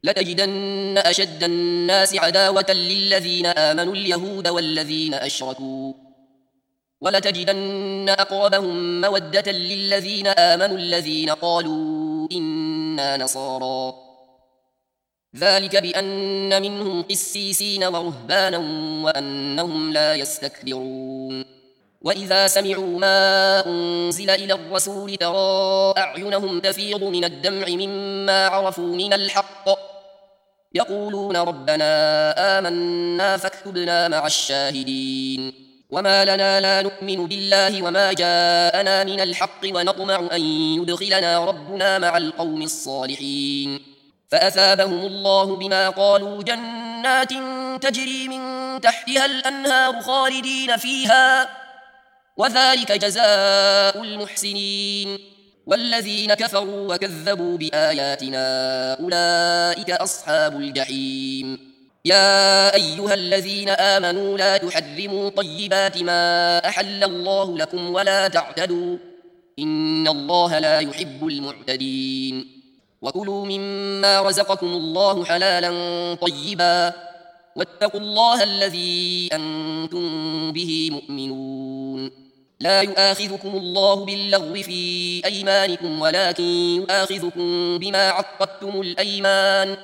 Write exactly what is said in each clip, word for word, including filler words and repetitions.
لتجدن أشد الناس عداوة للذين آمنوا اليهود والذين أشركوا ولتجدن أقربهم مودة للذين آمنوا الذين قالوا إنا نصارى ذلك بأن منهم قسيسين ورهبانا وأنهم لا يستكبرون وإذا سمعوا ما أنزل إلى الرسول ترى أعينهم تفيض من الدمع مما عرفوا من الحق يقولون ربنا آمنا فاكتبنا مع الشاهدين وما لنا لا نؤمن بالله وما جاءنا من الحق ونطمع أن يدخلنا ربنا مع القوم الصالحين فأثابهم الله بما قالوا جنات تجري من تحتها الأنهار خالدين فيها وذلك جزاء المحسنين والذين كفروا وكذبوا بآياتنا أولئك أصحاب الجحيم يا أيها الذين آمنوا لا تحرموا طيبات ما أحل الله لكم ولا تعتدوا إن الله لا يحب المعتدين وكلوا مما رزقكم الله حلالا طيبا واتقوا الله الذي أنتم به مؤمنون لا يؤاخذكم الله باللغو في أيمانكم ولكن يؤاخذكم بما عقدتم الأيمان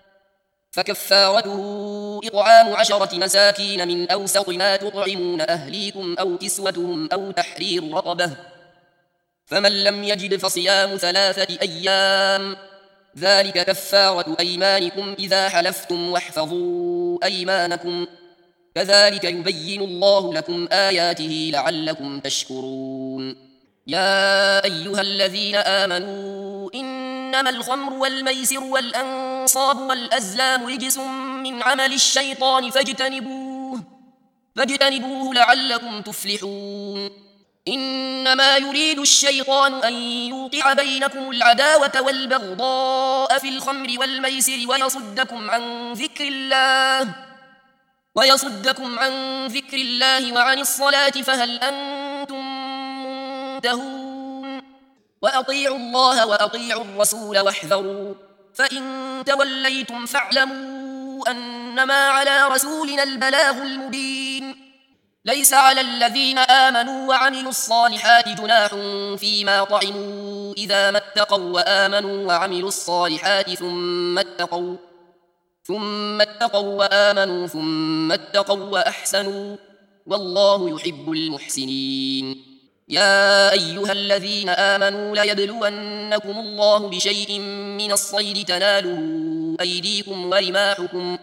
فكفارته إطعام عشرة مساكين من أوسط ما تطعمون أهليكم أو كسوتهم أو تحرير رقبة فمن لم يجد فصيام ثلاثة أيام ذلك كفارة أيمانكم إذا حلفتم واحفظوا أيمانكم كذلك يبين الله لكم آياته لعلكم تشكرون يا أيها الذين آمنوا إنما الخمر والميسر والأنصاب والأزلام رجس من عمل الشيطان فاجتنبوه فاجتنبوه لعلكم تفلحون إنما يريد الشيطان أن يوقع بينكم العداوة والبغضاء في الخمر والميسر ويصدكم عن ذكر الله ويصدكم عن ذكر الله وعن الصلاة فهل أنتم منتهون وأطيعوا الله وأطيعوا الرسول واحذروا فإن توليتم فاعلموا أنما على رسولنا البلاغ المبين ليس على الذين آمنوا وعملوا الصالحات جناح فيما طعموا إذا ما اتقوا وآمنوا وعملوا الصالحات ثم اتقوا ثم اتقوا وآمنوا ثم اتقوا وأحسنوا والله يحب المحسنين يا أيها الذين آمنوا ليبلونكم الله بشيء من الصيد تناله أيديكم ورماحكم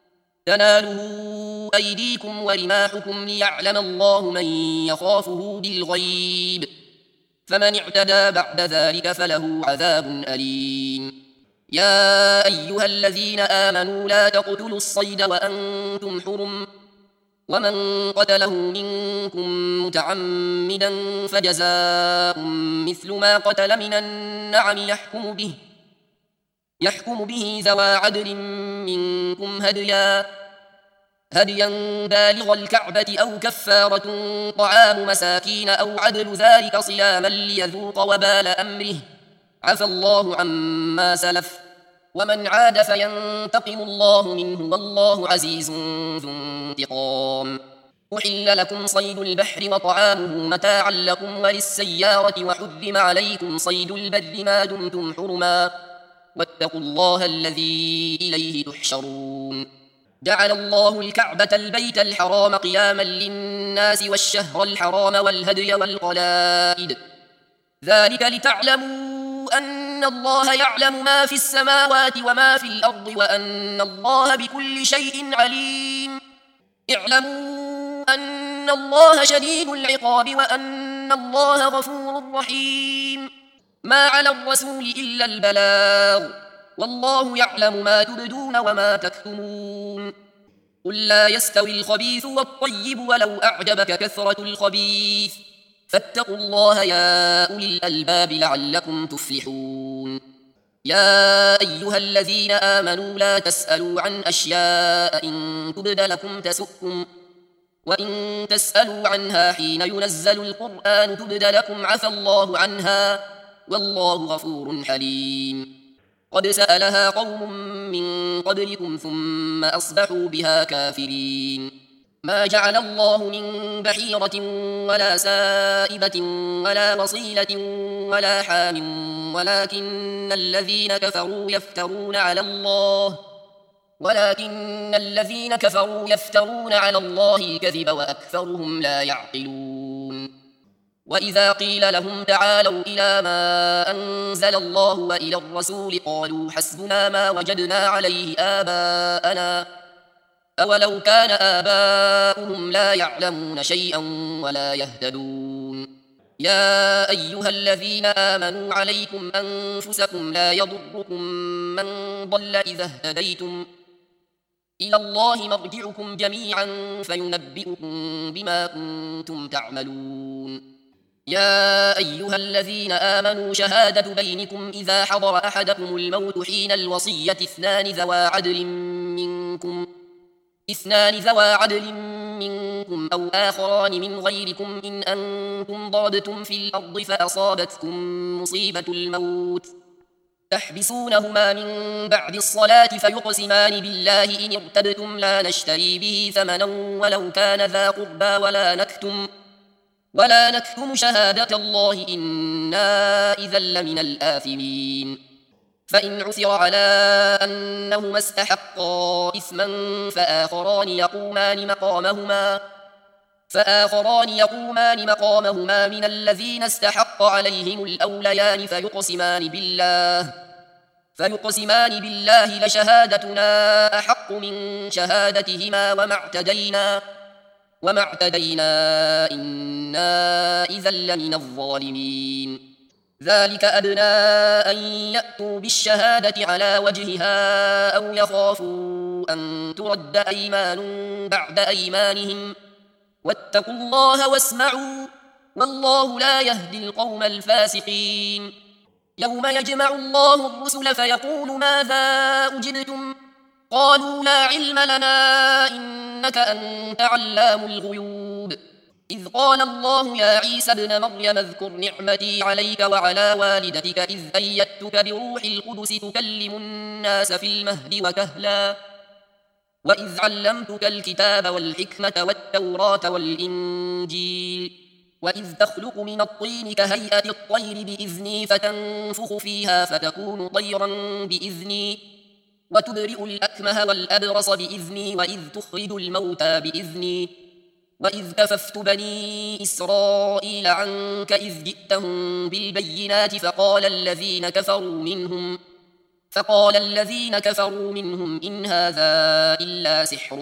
تناله أيديكم ورماحكم ليعلم الله من يخافه بالغيب فمن اعتدى بعد ذلك فله عذاب أليم يا أيها الذين آمنوا لا تقتلوا الصيد وأنتم حرم ومن قتله منكم متعمدا فجزاء مثل ما قتل من النعم يحكم به يحكم به ذوى عدل منكم هديا هديا بالغ الكعبة أو كفارة طعام مساكين أو عدل ذلك صياما ليذوق وبال أمره عفى الله عما سلف ومن عاد فينتقم الله منه والله عزيز ذو انتقام أحل لكم صيد البحر وطعامه متاعا لكم وللسيارة وحرم عليكم صيد البر ما دمتم حرما واتقوا الله الذي إليه تحشرون جعل الله الكعبة البيت الحرام قياما للناس والشهر الحرام والهدي والقلائد ذلك لتعلموا أن الله يعلم ما في السماوات وما في الأرض وأن الله بكل شيء عليم اعلموا أن الله شديد العقاب وأن الله غفور رحيم ما على الرسول إلا البلاغ والله يعلم ما تبدون وما تكتمون قل لا يستوي الخبيث والطيب ولو أعجبك كثرة الخبيث فاتقوا الله يا أولي الألباب لعلكم تفلحون يا أيها الذين آمنوا لا تسألوا عن أشياء إن تبد لكم تسؤكم وإن تسألوا عنها حين ينزل القرآن تبد لكم عفى الله عنها والله غفور حليم قد سألها قوم من قبلكم ثم أصبحوا بها كافرين ما جعل الله من بحيرة ولا سائبة ولا وصيلة ولا حام ولكن الذين كفروا يفترون على الله ولكن الذين كفروا يفترون على الله الكذب وأكثرهم لا يعقلون وإذا قيل لهم تعالوا إلى ما أنزل الله وإلى الرسول قالوا حسبنا ما وجدنا عليه آباءنا أولو كان آباؤهم لا يعلمون شيئا ولا يهتدون يا أيها الذين آمنوا عليكم أنفسكم لا يضركم من ضل إذا اهتديتم إلى الله مرجعكم جميعا فينبئكم بما كنتم تعملون يا أيها الذين آمنوا شهادة بينكم إذا حضر أحدكم الموت حين الوصية اثنان ذوى عدل منكم اثنان ذوى عدل منكم أو آخران من غيركم إن أنتم ضربتم في الأرض فأصابتكم مصيبة الموت تحبسونهما من بعد الصلاة فيقسمان بالله إن ارتبتم لا نشتري به ثمنا ولو كان ذا قربى ولا نكتم ولا نكتم شهادة الله إنا إذا لمن الآثمين فإن عثر على أنهما استحقا إثما فآخران يقومان مقامهما فآخران يقومان مقامهما من الذين استحق عليهم الأوليان فيقسمان بالله فيقسمان بالله لشهادتنا أحق من شهادتهما وما اعتدينا وما اعتدينا إنا إذا لمن الظالمين ذلك أدنى أن يأتوا بالشهادة على وجهها أو يخافوا أن ترد أيمان بعد أيمانهم واتقوا الله واسمعوا والله لا يهدي القوم الفاسقين يوم يجمع الله الرسل فيقول ماذا أجبتم قالوا لا علم لنا إنك أنت علام الغيوب إذ قال الله يا عيسى ابن مريم اذكر نعمتي عليك وعلى والدتك إذ أيدتك بروح القدس تكلم الناس في المهد وكهلا وإذ علمتك الكتاب والحكمة والتوراة والإنجيل وإذ تخلق من الطين كهيئة الطير بإذني فتنفخ فيها فتكون طيرا بإذني وتبرئ الأكمه والأبرص بإذني وإذ تخرج الموتى بإذني وإذ كففت بني إسرائيل عنك إذ جئتهم بالبينات فقال الذين كفروا منهم فقال الذين كفروا منهم إن هذا إلا سحر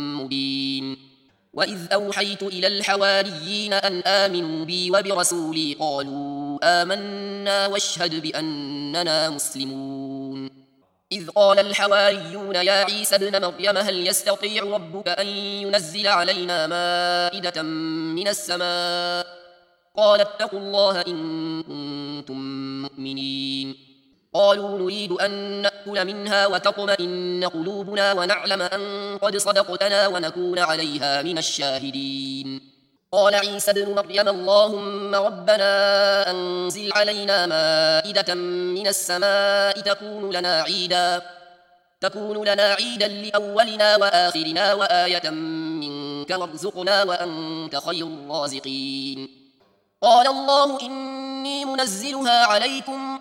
مبين وإذ أوحيت إلى الحواريين أن آمنوا بي وبرسولي قالوا آمنا واشهد بأننا مسلمون إذ قال الحواريون يا عيسى ابن مريم هل يستطيع ربك أن ينزل علينا مائدة من السماء قال اتقوا الله إن كنتم مؤمنين قالوا نريد أن نأكل منها وتطمئن قلوبنا ونعلم أن قد صدقتنا ونكون عليها من الشاهدين قال عيسى ابن مريم اللهم ربنا أنزل علينا مائدة من السماء تكون لنا عيدا تكون لنا عيدا لأولنا وآخرنا وآية منك وارزقنا وأنت خير الرازقين قال الله إني منزلها عليكم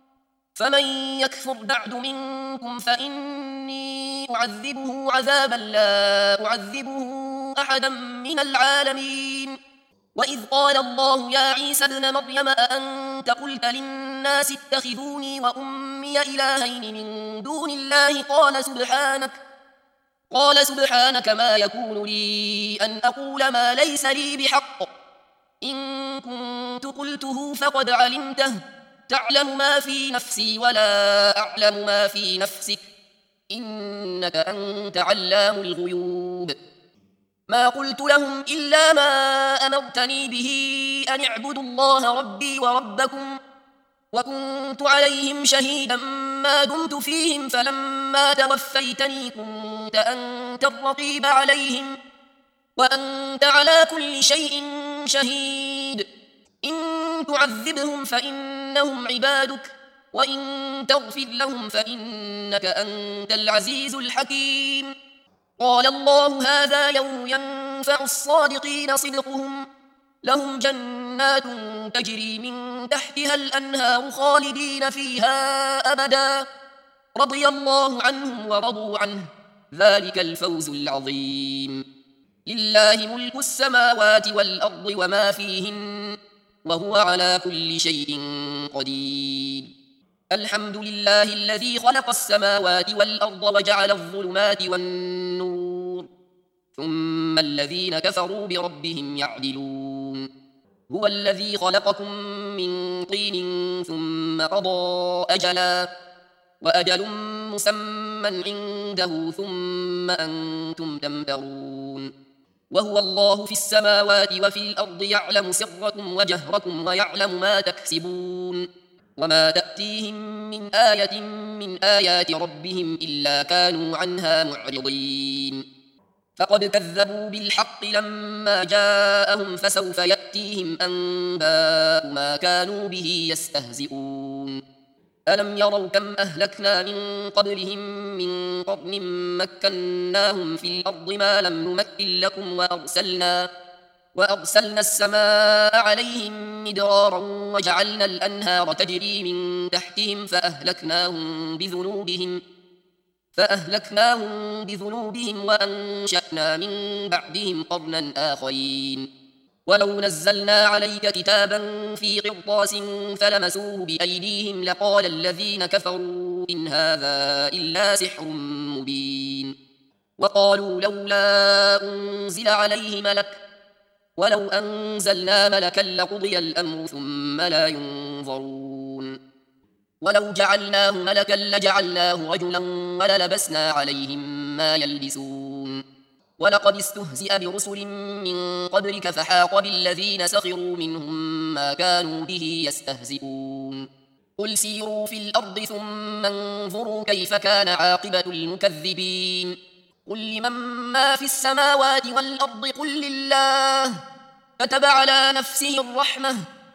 فمن يكفر بعد منكم فإني أعذبه عذابا لا أعذبه أحدا من العالمين وإذ قال الله يا عيسى ابن مريم أأنت قلت للناس اتخذوني وأمي إلهين من دون الله قال سبحانك قال سبحانك ما يكون لي أن أقول ما ليس لي بحق إن كنت قلته فقد علمته تعلم ما في نفسي ولا أعلم ما في نفسك إنك أنت علام الغيوب ما قلت لهم إلا ما أمرتني به أن اعبدوا الله ربي وربكم وكنت عليهم شهيدا ما دمت فيهم فلما توفيتني كنت أنت الرقيب عليهم وأنت على كل شيء شهيد إن تعذبهم فإنهم عبادك وإن تغفر لهم فإنك أنت العزيز الحكيم. قال الله هذا يوم ينفع الصادقين صدقهم، لهم جنات تجري من تحتها الأنهار خالدين فيها أبدا، رضي الله عنهم ورضوا عنه، ذلك الفوز العظيم. لله ملك السماوات والأرض وما فيهن، وهو على كل شيء قدير. الحمد لله الذي خلق السماوات والأرض وجعل الظلمات والنور، ثم الذين كفروا بربهم يعدلون. هو الذي خلقكم من طين ثم قضى أجلا، وأجل مسمى عنده ثم أنتم تمترون. وهو الله في السماوات وفي الأرض يعلم سركم وجهركم ويعلم ما تكسبون، وما تأتيهم من آية من آيات ربهم إلا كانوا عنها معرضين. فقد كذبوا بالحق لما جاءهم، فسوف يأتيهم أنباء ما كانوا به يستهزئون. ألم يروا كم أهلكنا من قبلهم من قرن مكناهم في الأرض ما لم نمكن لكم، وأرسلنا, وأرسلنا السماء عليهم مدرارا وجعلنا الأنهار تجري من تحتهم فأهلكناهم بذنوبهم فأهلكناهم بذنوبهم وأنشأنا من بعدهم قرنا آخرين. ولو نزلنا عليك كتابا في قرطاس فلمسوه بأيديهم لقال الذين كفروا إن هذا إلا سحر مبين. وقالوا لولا أنزل عليه ملك، ولو أنزلنا ملكا لقضي الأمر ثم لا ينظرون. ولو جعلناه ملكا لجعلناه رجلا وللبسنا عليهم ما يلبسون. ولقد استهزئ برسل من قبلك فحاق بالذين سخروا منهم ما كانوا به يستهزئون. قل سيروا في الأرض ثم انظروا كيف كان عاقبة المكذبين. قل لمن ما في السماوات والأرض قل لله، كتب على نفسه الرحمة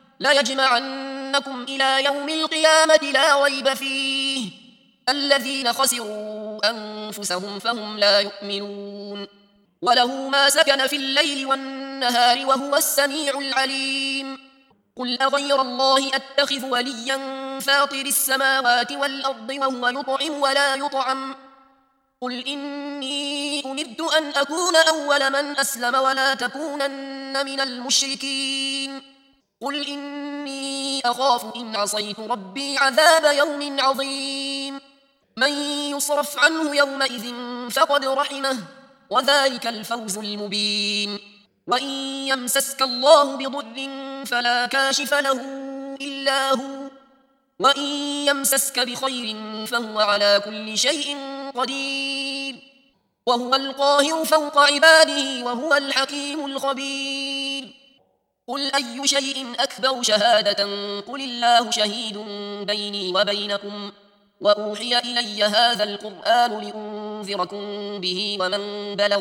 ليجمعنكم إلى يوم القيامة لا ريب فيه، الذين خسروا أنفسهم فهم لا يؤمنون. وله ما سكن في الليل والنهار وهو السميع العليم. قل أغير الله أتخذ وليا فاطر السماوات والأرض وهو يطعم ولا يطعم. قل إني أمرت أن أكون أول من أسلم ولا تكونن من المشركين. قل إني أخاف إن عصيت ربي عذاب يوم عظيم. من يصرف عنه يومئذ فقد رحمه، وذلك الفوز المبين. وإن يمسسك الله بضر فلا كاشف له إلا هو، وإن يمسسك بخير فهو على كل شيء قدير، وهو القاهر فوق عباده وهو الحكيم الخبير. قل أي شيء أكبر شهادة قل الله شهيد بيني وبينكم، وأوحي إلي هذا القرآن لأنذركم به ومن بلغ،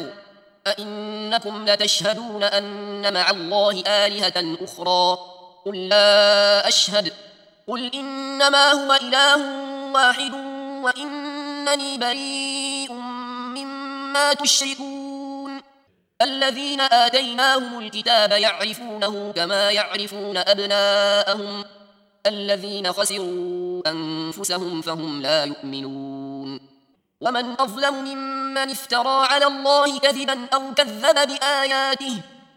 أئنكم لتشهدون أن مع الله آلهة أخرى؟ قل لا أشهد. قل إنما هو إله واحد وإنني بريء مما تشركون. الذين آتيناهم الكتاب يعرفونه كما يعرفون أبناءهم، الذين خسروا أنفسهم فهم لا يؤمنون. ومن أظلم ممن افترى على الله كذبا أو كذب بآياته،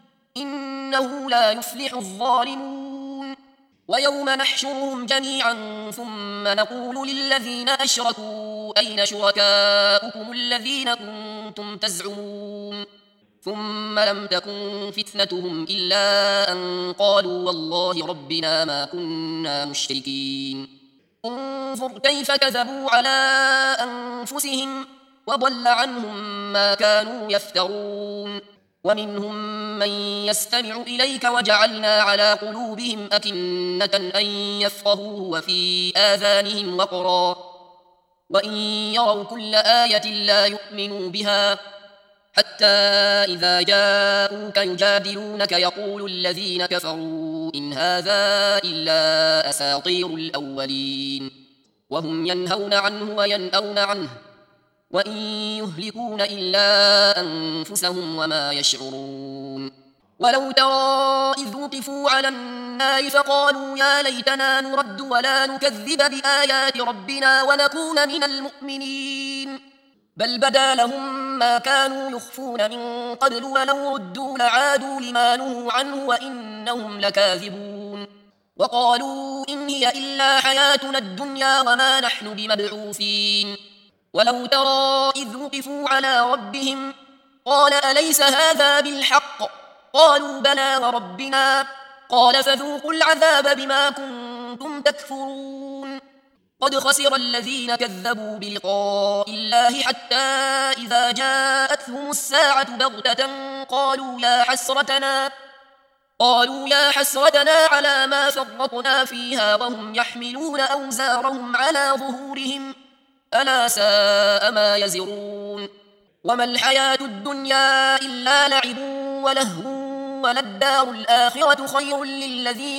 إنه لا يفلح الظالمون. ويوم نحشرهم جميعا ثم نقول للذين أشركوا أين شركاؤكم الذين كنتم تزعمون، ثم لم تكن فتنتهم إلا أن قالوا والله ربنا ما كنا مشركين. انظر كيف كذبوا على أنفسهم وضل عنهم ما كانوا يفترون. ومنهم من يستمع إليك وجعلنا على قلوبهم أكنة أن يفقهوه وفي آذانهم وقرا، وإن يروا كل آية لا يؤمنوا بها، حتى إذا جاءوك يجادلونك يقول الذين كفروا إن هذا إلا أساطير الأولين. وهم ينهون عنه وينأون عنه وإن يهلكون إلا أنفسهم وما يشعرون. ولو ترى إذ وقفوا على النار فقالوا يا ليتنا نرد ولا نكذب بآيات ربنا ونكون من المؤمنين بل بدا لهم ما كانوا يخفون من قبل ولو ردوا لعادوا لما نهوا عنه وإنهم لكاذبون. وقالوا إن هي إلا حياتنا الدنيا وما نحن بمبعوثين. ولو ترى إذ وقفوا على ربهم قال أليس هذا بالحق قالوا بلى وربنا قال فذوقوا العذاب بما كنتم تكفرون. قد خسر الذين كذبوا بلقاء الله حتى إذا جاءتهم الساعة بغتة قالوا يا حسرتنا قالوا يا حسرتنا على ما فرطنا فيها وهم يحملون أوزارهم على ظهورهم ألا ساء ما يزرون. وما الحياة الدنيا إلا لعب ولهو وللدار الآخرة خير للذين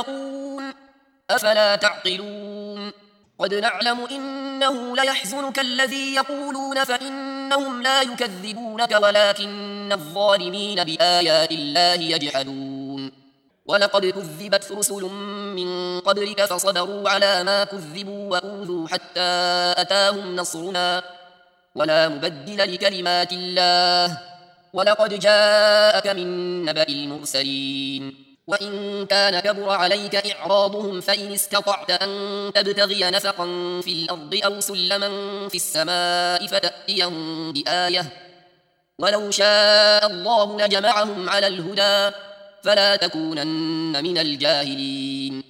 يتقون أفلا تعقلون. قد نعلم إنه ليحزنك الذي يقولون فإنهم لا يكذبونك ولكن الظالمين بآيات الله يجحدون. ولقد كذبت رسل من قبلك فصبروا على ما كذبوا وأوذوا حتى أتاهم نصرنا ولا مبدل لكلمات الله ولقد جاءك من نبأ المرسلين. وإن كان كبر عليك إعراضهم فإن استطعت أن تبتغي نفقا في الأرض أو سلما في السماء فتأتيهم بآية ولو شاء الله لجمعهم على الهدى فلا تكونن من الجاهلين.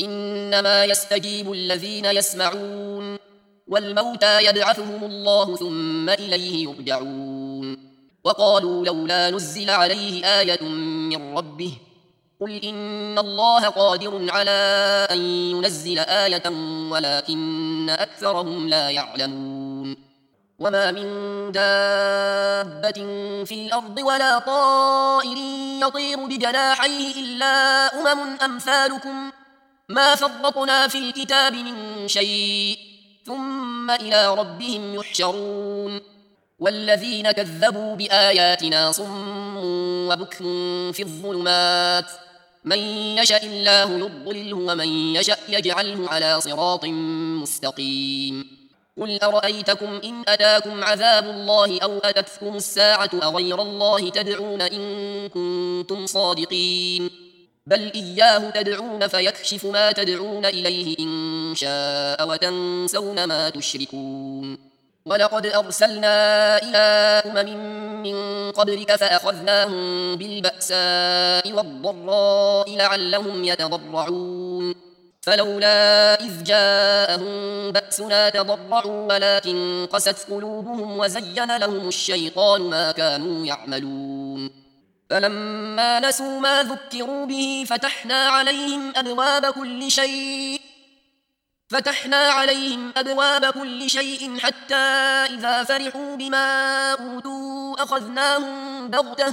إنما يستجيب الذين يسمعون والموتى يبعثهم الله ثم إليه يرجعون. وقالوا لولا نزل عليه آية من ربه قل إن الله قادر على أن ينزل آية ولكن أكثرهم لا يعلمون. وما من دابة في الأرض ولا طائر يطير بجناحيه إلا أمم أمثالكم ما فرطنا في الكتاب من شيء ثم إلى ربهم يحشرون. والذين كذبوا بآياتنا صم وبكم في الظلمات من يشاء الله يضلله ومن يشاء يجعله على صراط مستقيم. قل أرأيتكم إن أتاكم عذاب الله أو أتتكم الساعة أغير الله تدعون إن كنتم صادقين بل إياه تدعون فيكشف ما تدعون إليه إن شاء وتنسون ما تشركون. ولقد أرسلنا إلى أمم من قبلك فأخذناهم بالبأساء والضراء لعلهم يتضرعون فلولا إذ جاءهم بأسنا تضرعوا ولكن قست قلوبهم وزين لهم الشيطان ما كانوا يعملون. فلما نسوا ما ذكروا به فتحنا عليهم أبواب كل شيء فتحنا عليهم أبواب كل شيء حتى إذا فرحوا بما أوتوا أخذناهم بغتة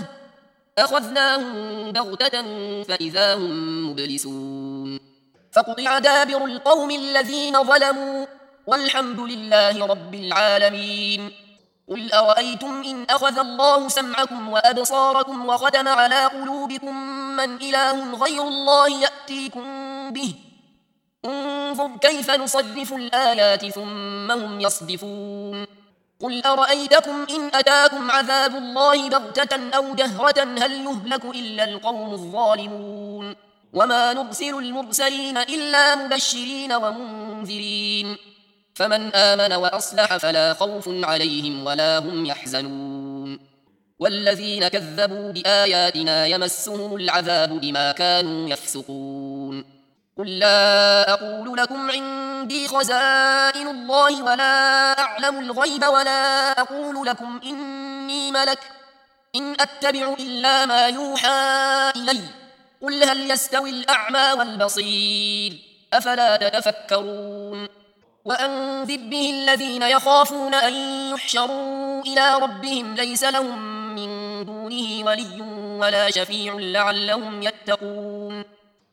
أخذناهم بغتة فإذا هم مبلسون. فقطع دابر القوم الذين ظلموا والحمد لله رب العالمين. قل أرأيتم إن أخذ الله سمعكم وأبصاركم وختم على قلوبكم من إله غير الله يأتيكم به انظر كيف نصرف الآيات ثم هم يصدفون. قل أرأيتكم إن أتاكم عذاب الله بغتة أو جهرة هل يهلك إلا القوم الظالمون. وما نرسل المرسلين إلا مبشرين ومنذرين فمن آمن وأصلح فلا خوف عليهم ولا هم يحزنون. والذين كذبوا بآياتنا يمسهم العذاب بما كانوا يفسقون. قل لا أقول لكم عندي خزائن الله ولا أعلم الغيب ولا أقول لكم إني ملك إن أتبع إلا ما يوحى إلي قل هل يستوي الأعمى والبصير أفلا تتفكرون. وأنذر به الذين يخافون أن يحشروا إلى ربهم ليس لهم من دونه ولي ولا شفيع لعلهم يتقون.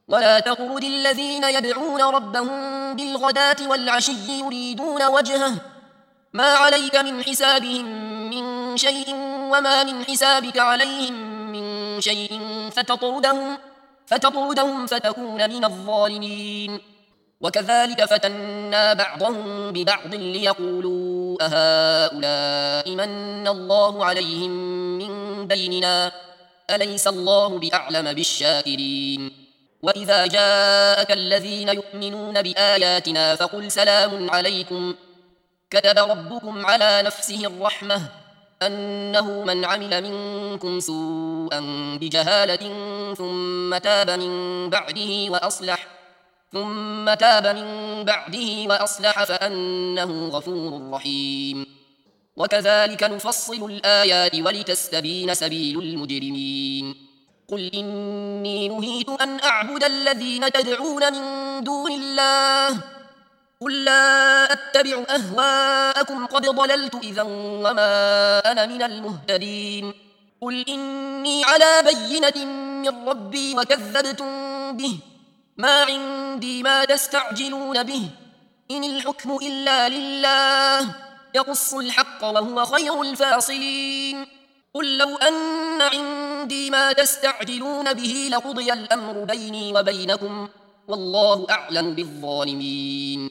ولا تطرد الذين يدعون ربهم بالغداة والعشي يريدون وجهه ما عليك من حسابهم من شيء وما من حسابك عليهم من شيء فتطردهم, فتطردهم فتكون من الظالمين. وكذلك فتنا بعضهم ببعض ليقولوا أهؤلاء من الله عليهم من بيننا أليس الله بأعلم بالشاكرين. وإذا جاءك الذين يؤمنون بآياتنا فقل سلام عليكم كتب ربكم على نفسه الرحمة أنه من عمل منكم سوءا بجهالة ثم تاب من بعده وأصلح ثم تاب من بعده وأصلح فأنه غفور رحيم. وكذلك نفصل الآيات ولتستبين سبيل المجرمين. قل إني نهيت أن أعبد الذين تدعون من دون الله قل لا أتبع أهواءكم قد ضللت إذا وما أنا من المهتدين. قل إني على بينة من ربي وكذبتم به ما عندي ما تستعجلون به إن الحكم إلا لله يقص الحق وهو خير الفاصلين. قل لو أن عندي ما تستعجلون به لقضي الأمر بيني وبينكم والله أعلم بالظالمين.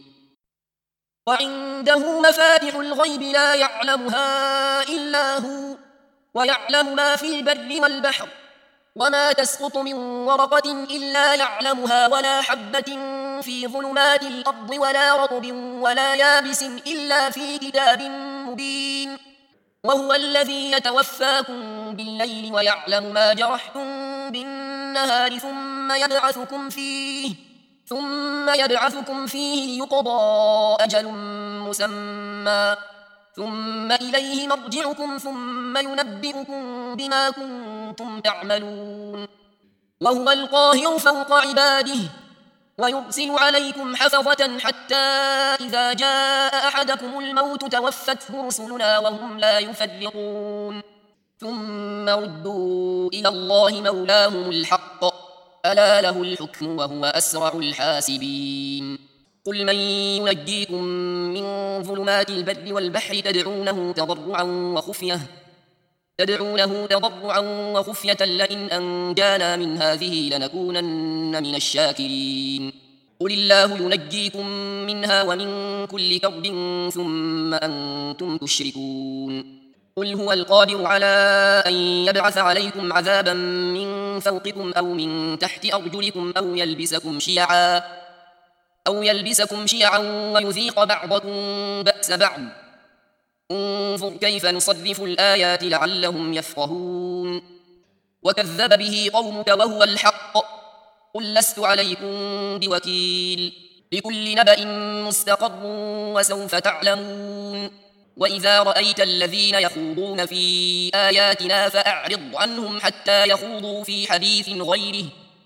وعنده مفاتح الغيب لا يعلمها إلا هو ويعلم ما في البر والبحر وما تسقط من ورقة إلا يعلمها ولا حبة في ظلمات الأرض ولا رطب ولا يابس إلا في كتاب مبين. وهو الذي يتوفاكم بالليل ويعلم ما جرحتم بالنهار ثم يبعثكم فيه ثم يبعثكم فيه ليقضى أجل مسمى ثم إليه مرجعكم ثم ينبئكم بما كنتم تعملون. وهو القاهر فوق عباده ويرسل عليكم حفظة حتى إذا جاء أحدكم الموت توفته رسلنا وهم لا يفرقون ثم ردوا إلى الله مولاهم الحق ألا له الحكم وهو أسرع الحاسبين. قل من ينجيكم من ظلمات البر والبحر تدعونه تضرعا وخفية تدعونه تضرعا وخفية لئن أنجانا من هذه لنكونن من الشاكرين. قل الله ينجيكم منها ومن كل كرب ثم أنتم تشركون. قل هو القادر على أن يبعث عليكم عذابا من فوقكم أو من تحت أرجلكم أو يلبسكم شيعا أو يلبسكم شيعا ويذيق بعضكم بأس بعض انظر كيف نصرف الآيات لعلهم يفقهون. وكذب به قومك وهو الحق قل لست عليكم بوكيل لكل نبأ مستقر وسوف تعلمون. وإذا رأيت الذين يخوضون في آياتنا فأعرض عنهم حتى يخوضوا في حديث غيره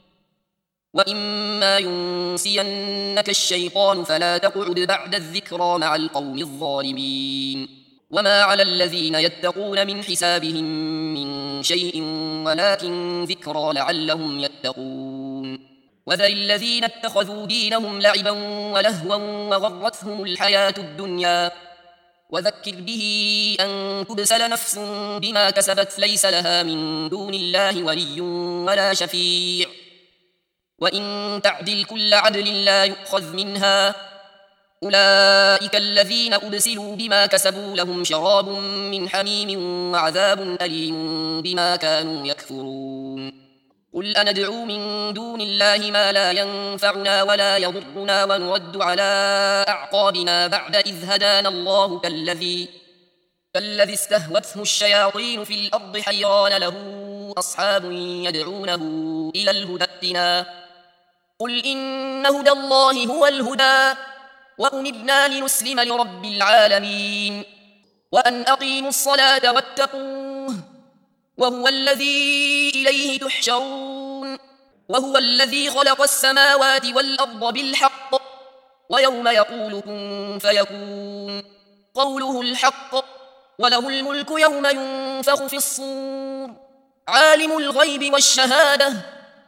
وإما ينسينك الشيطان فلا تقعد بعد الذكرى مع القوم الظالمين. وما على الذين يتقون من حسابهم من شيء ولكن ذكرى لعلهم يتقون. وذر الذين اتخذوا دينهم لعبا ولهوا وغرتهم الحياة الدنيا وذكر به أن تبسل نفس بما كسبت ليس لها من دون الله ولي ولا شفيع وإن تعدل كل عدل لا يؤخذ منها أولئك الذين أبسلوا بما كسبوا لهم شراب من حميم وعذاب أليم بما كانوا يكفرون. قل أندعو من دون الله ما لا ينفعنا ولا يضرنا ونرد على أعقابنا بعد إذ هدانا الله كالذي كالذي استهوته الشياطين في الأرض حيران له أصحاب يدعونه إلى الهدى ائتنا. قل إن هدى الله هو الهدى وأمرنا لنسلم لرب العالمين وأن أقيموا الصلاة واتقوه وهو الذي إليه تحشرون. وهو الذي خلق السماوات والأرض بالحق ويوم يقول كن فيكون قوله الحق وله الملك يوم ينفخ في الصور عالم الغيب والشهادة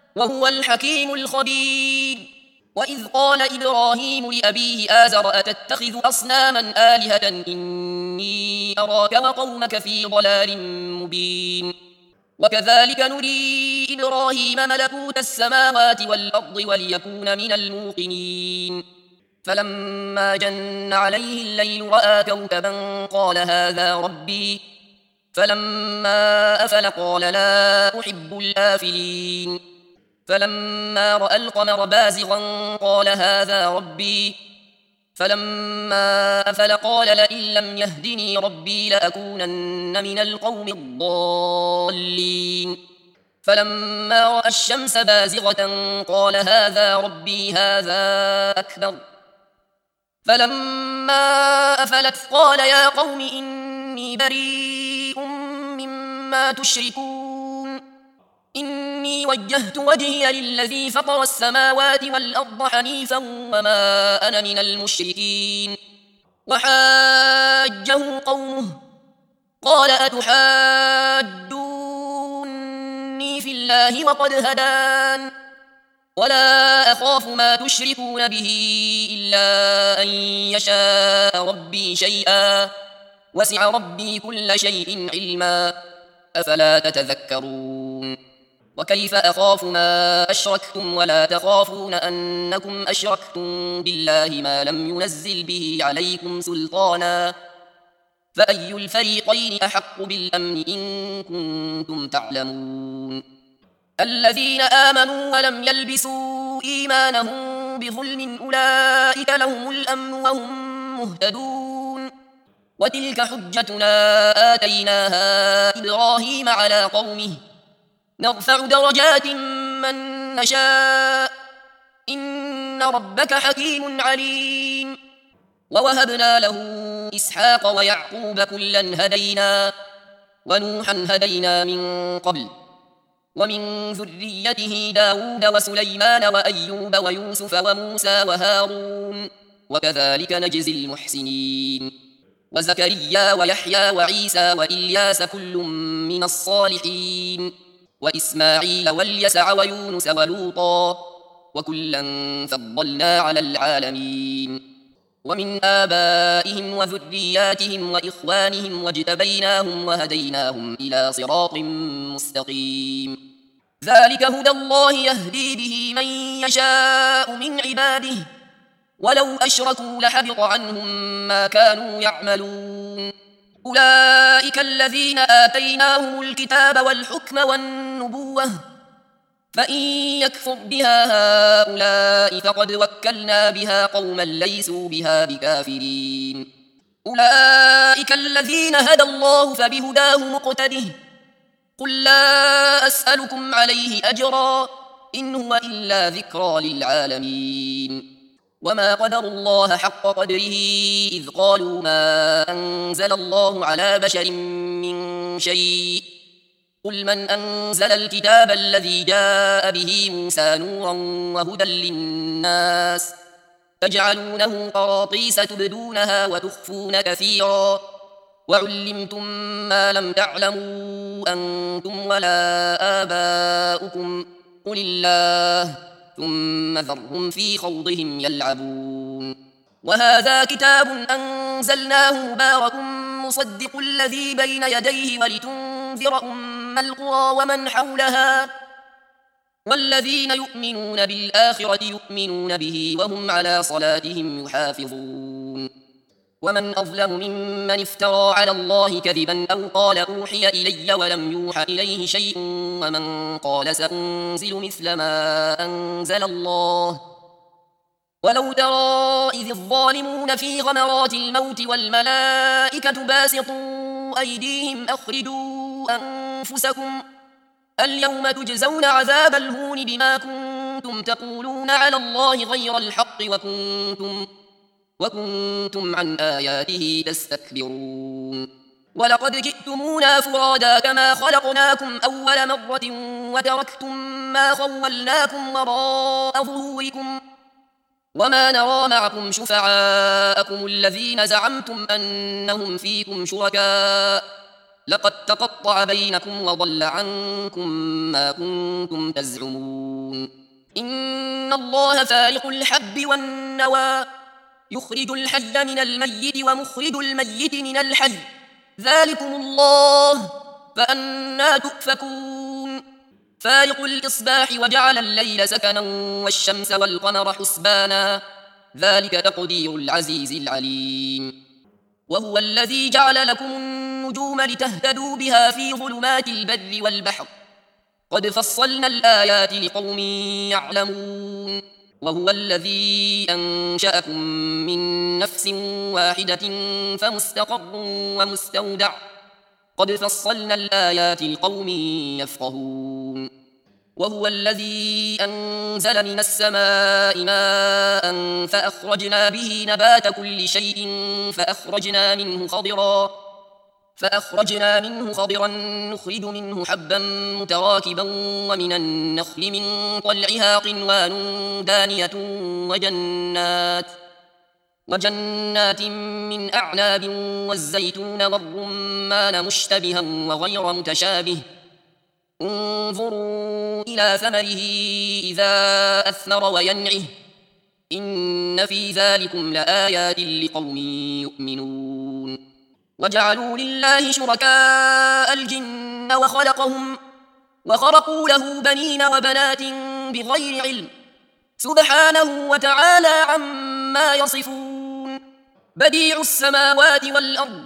وهو الحكيم الخبير. وإذ قال إبراهيم لأبيه آزر أتتخذ أصناما آلهة إني أراك وقومك في ضلال مبين. وكذلك نري إبراهيم ملكوت السماوات والأرض وليكون من الموقنين. فلما جن عليه الليل رأى كوكبا قال هذا ربي، فلما أفل قال لا أحب الآفلين. فلما رأى القمر بازغا قال هذا ربي، فلما أفل قال لئن لم يهدني ربي لأكونن من القوم الضالين. فلما رأى الشمس بازغة قال هذا ربي هذا أكبر. فلما أفلت قال يا قوم إني بريء مما تشركون إني وجهت وجهي للذي فطر السماوات والأرض حنيفا وما أنا من المشركين. وحاجه قومه قال أتحاجوني في الله وقد هدان ولا أخاف ما تشركون به إلا أن يشاء ربي شيئا وسع ربي كل شيء علما أفلا تتذكرون. وكيف أخاف ما أشركتم ولا تخافون أنكم أشركتم بالله ما لم ينزل به عليكم سلطانا فأي الفريقين أحق بالأمن إن كنتم تعلمون. الذين آمنوا ولم يلبسوا إيمانهم بظلم أولئك لهم الأمن وهم مهتدون. وتلك حجتنا آتيناها إبراهيم على قومه نرفع درجات من نشاء إن ربك حكيم عليم. ووهبنا له إسحاق ويعقوب كلا هدينا ونوحا هدينا من قبل ومن ذريته داود وسليمان وأيوب ويوسف وموسى وهارون وكذلك نجزي المحسنين. وزكريا ويحيى وعيسى وإلياس كل من الصالحين وإسماعيل واليسع ويونس ولوطا وكلا فضلنا على العالمين. ومن آبائهم وذرياتهم وإخوانهم واجتبيناهم وهديناهم إلى صراط مستقيم. ذلك هدى الله يهدي به من يشاء من عباده ولو أشركوا لحبط عنهم ما كانوا يعملون. أولئك الذين آتيناهم الكتاب والحكم والنبوة فإن يكفر بها هؤلاء فقد وكلنا بها قوما ليسوا بها بكافرين. أولئك الذين هدى الله فبهداه مقتده قل لا أسألكم عليه أجرا إن هو إلا ذكرى للعالمين. وما قدر الله حق قدره إذ قالوا ما أنزل الله على بشر من شيء قل من أنزل الكتاب الذي جاء به موسى نورا وهدى للناس تجعلونه قراطيس تبدونها وتخفون كثيرا وعلمتم ما لم تعلموا أنتم ولا آباؤكم قل الله ثم ذرهم في خوضهم يلعبون. وهذا كتاب أنزلناه مبارك مصدق الذي بين يديه ولتنذر أم القرى ومن حولها والذين يؤمنون بالآخرة يؤمنون به وهم على صلاتهم يحافظون. ومن أظلم ممن افترى على الله كذبا أو قال أوحي إلي ولم يوحى إليه شيء ومن قال سأنزل مثل ما أنزل الله ولو ترى إذ الظالمون في غمرات الموت والملائكة باسطوا أيديهم أخرجوا أنفسكم اليوم تجزون عذاب الهون بما كنتم تقولون على الله غير الحق وكنتم وكنتم عن آياته تستكبرون. ولقد جئتمونا فرادا كما خلقناكم أول مرة وتركتم ما خولناكم وراء ظهوركم وما نرى معكم شفعاءكم الذين زعمتم أنهم فيكم شركاء لقد تقطع بينكم وضل عنكم ما كنتم تزعمون إن الله فالق الحب والنوى يخرج الحي من الميت ومخرج الميت من الحي ذلكم الله فأنى تؤفكون فالق الإصباح وجعل الليل سكنا والشمس والقمر حسبانا ذلك تقدير العزيز العليم وهو الذي جعل لكم النجوم لتهتدوا بها في ظلمات البر والبحر قد فصلنا الآيات لقوم يعلمون وهو الذي أنشأكم من نفس واحدة فمستقر ومستودع قد فصلنا الآيات لقوم يفقهون وهو الذي أنزل من السماء ماء فأخرجنا به نبات كل شيء فأخرجنا منه خضرا فأخرجنا منه خضرا نخرج منه حبا متراكبا ومن النخل من طلعها قنوان دانية وجنات وجنات من أعناب والزيتون والرمان مشتبها وغير متشابه انظروا إلى ثمره إذا أثمر وينعه إن في ذلكم لآيات لقوم يؤمنون وجعلوا لله شركاء الجن وخلقهم وخرقوا له بنين وبنات بغير علم سبحانه وتعالى عما يصفون بديع السماوات والأرض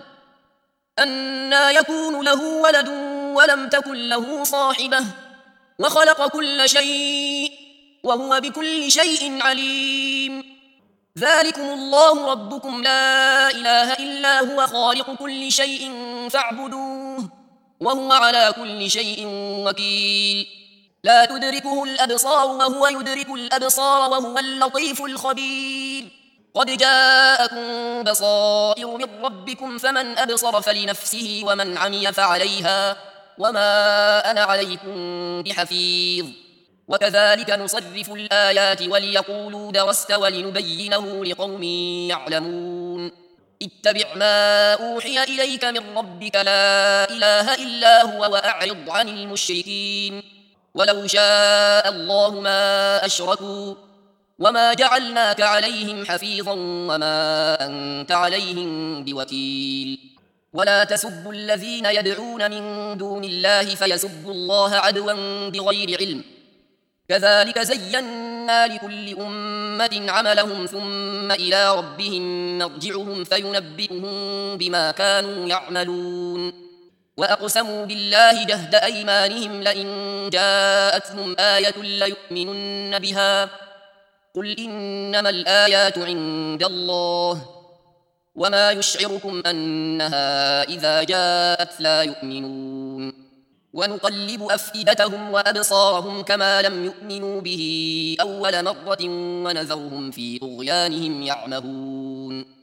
أنى يكون له ولد ولم تكن له صاحبة وخلق كل شيء وهو بكل شيء عليم ذلكم الله ربكم لا إله إلا هو خالق كل شيء فاعبدوه وهو على كل شيء وكيل لا تدركه الأبصار وهو يدرك الأبصار وهو اللطيف الخبير قد جاءكم بصائر من ربكم فمن أبصر فلنفسه ومن عمي فعليها وما أنا عليكم بحفيظ وكذلك نصرف الآيات وليقولوا درست ولنبينه لقوم يعلمون اتبع ما أوحي إليك من ربك لا إله إلا هو وأعرض عن المشركين ولو شاء الله ما أشركوا وما جعلناك عليهم حفيظا وما أنت عليهم بوكيل ولا تسبوا الذين يدعون من دون الله فيسبوا الله عدوا بغير علم كذلك زينا لكل أمة عملهم ثم إلى ربهم مرجعهم فينبئهم بما كانوا يعملون وأقسموا بالله جهد أيمانهم لئن جاءتهم آية ليؤمنن بها قل إنما الآيات عند الله وما يشعركم أنها إذا جاءت لا يؤمنون ونقلب أفئدتهم وأبصارهم كما لم يؤمنوا به أول مرة ونذرهم في طغيانهم يعمهون